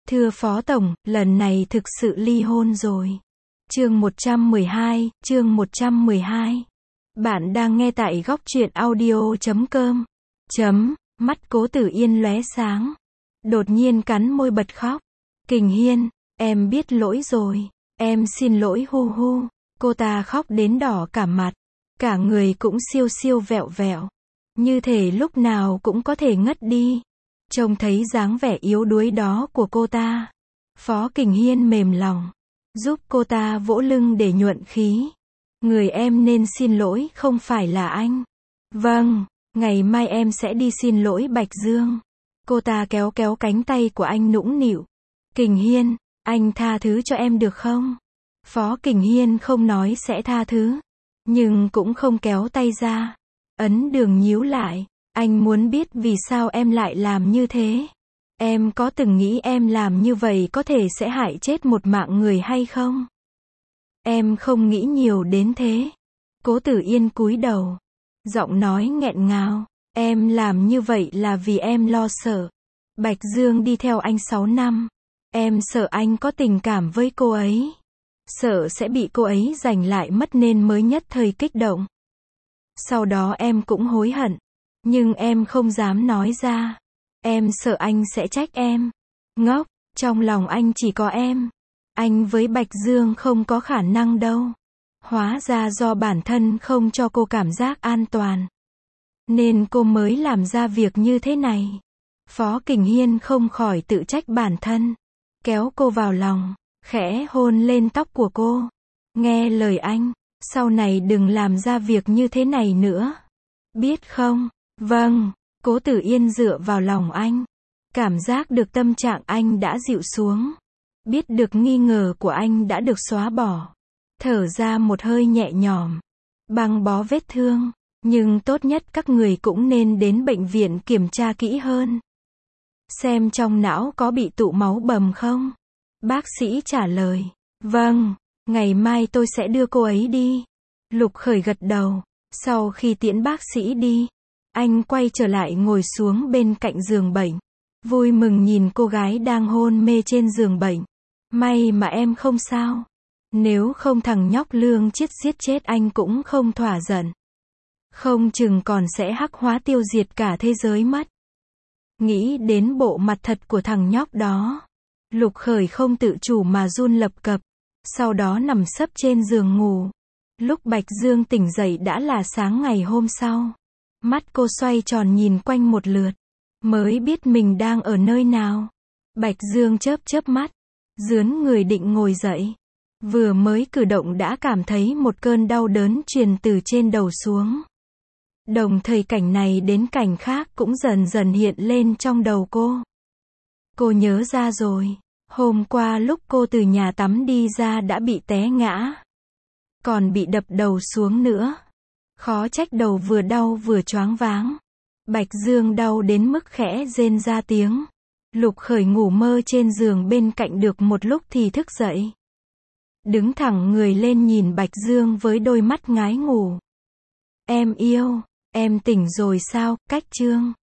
Thưa Phó Tổng, lần này thực sự ly hôn rồi. Chương 112. Bạn đang nghe tại góc truyện audio.com. Mắt Cố Tử Yên lóe sáng. Đột nhiên cắn môi bật khóc. Kình Hiên, em biết lỗi rồi. Em xin lỗi hu hu. Cô ta khóc đến đỏ cả mặt. Cả người cũng siêu siêu vẹo vẹo. Như thể lúc nào cũng có thể ngất đi. Trông thấy dáng vẻ yếu đuối đó của cô ta, Phó Kình Hiên mềm lòng, giúp cô ta vỗ lưng để nhuận khí. Người em nên xin lỗi không phải là anh. Vâng, ngày mai em sẽ đi xin lỗi Bạch Dương. Cô ta kéo kéo cánh tay của anh nũng nịu. Kình Hiên, anh tha thứ cho em được không? Phó Kình Hiên không nói sẽ tha thứ, nhưng cũng không kéo tay ra. Ấn Đường nhíu lại. Anh muốn biết vì sao em lại làm như thế. Em có từng nghĩ em làm như vậy có thể sẽ hại chết một mạng người hay không? Em không nghĩ nhiều đến thế. Cố Tử Yên cúi đầu. Giọng nói nghẹn ngào. Em làm như vậy là vì em lo sợ. Bạch Dương đi theo anh 6 năm. Em sợ anh có tình cảm với cô ấy. Sợ sẽ bị cô ấy giành lại mất nên mới nhất thời kích động. Sau đó em cũng hối hận. Nhưng em không dám nói ra. Em sợ anh sẽ trách em. Ngốc, trong lòng anh chỉ có em. Anh với Bạch Dương không có khả năng đâu. Hóa ra do bản thân không cho cô cảm giác an toàn, nên cô mới làm ra việc như thế này. Phó Kình Hiên không khỏi tự trách bản thân. Kéo cô vào lòng, khẽ hôn lên tóc của cô. Nghe lời anh, sau này đừng làm ra việc như thế này nữa. Biết không? Vâng, Cố Tử Yên dựa vào lòng anh. Cảm giác được tâm trạng anh đã dịu xuống. Biết được nghi ngờ của anh đã được xóa bỏ. Thở ra một hơi nhẹ nhõm. Băng bó vết thương. Nhưng tốt nhất các người cũng nên đến bệnh viện kiểm tra kỹ hơn. Xem trong não có bị tụ máu bầm không? Bác sĩ trả lời. Vâng, ngày mai tôi sẽ đưa cô ấy đi. Lục Khởi gật đầu. Sau khi tiễn bác sĩ đi, anh quay trở lại ngồi xuống bên cạnh giường bệnh. Vui mừng nhìn cô gái đang hôn mê trên giường bệnh. May mà em không sao. Nếu không thằng nhóc Lương Chiết giết chết anh cũng không thỏa giận. Không chừng còn sẽ hắc hóa tiêu diệt cả thế giới mất. Nghĩ đến bộ mặt thật của thằng nhóc đó, Lục Khởi không tự chủ mà run lập cập. Sau đó nằm sấp trên giường ngủ. Lúc Bạch Dương tỉnh dậy đã là sáng ngày hôm sau. Mắt cô xoay tròn nhìn quanh một lượt, mới biết mình đang ở nơi nào. Bạch Dương chớp chớp mắt, dướn người định ngồi dậy. Vừa mới cử động đã cảm thấy một cơn đau đớn truyền từ trên đầu xuống. Đồng thời cảnh này đến cảnh khác cũng dần dần hiện lên trong đầu cô. Cô nhớ ra rồi, hôm qua lúc cô từ nhà tắm đi ra đã bị té ngã. Còn bị đập đầu xuống nữa. Khó trách đầu vừa đau vừa choáng váng. Bạch Dương đau đến mức khẽ rên ra tiếng. Lục Khởi ngủ mơ trên giường bên cạnh được một lúc thì thức dậy. Đứng thẳng người lên nhìn Bạch Dương với đôi mắt ngái ngủ. Em yêu, em tỉnh rồi sao? Cách Trương.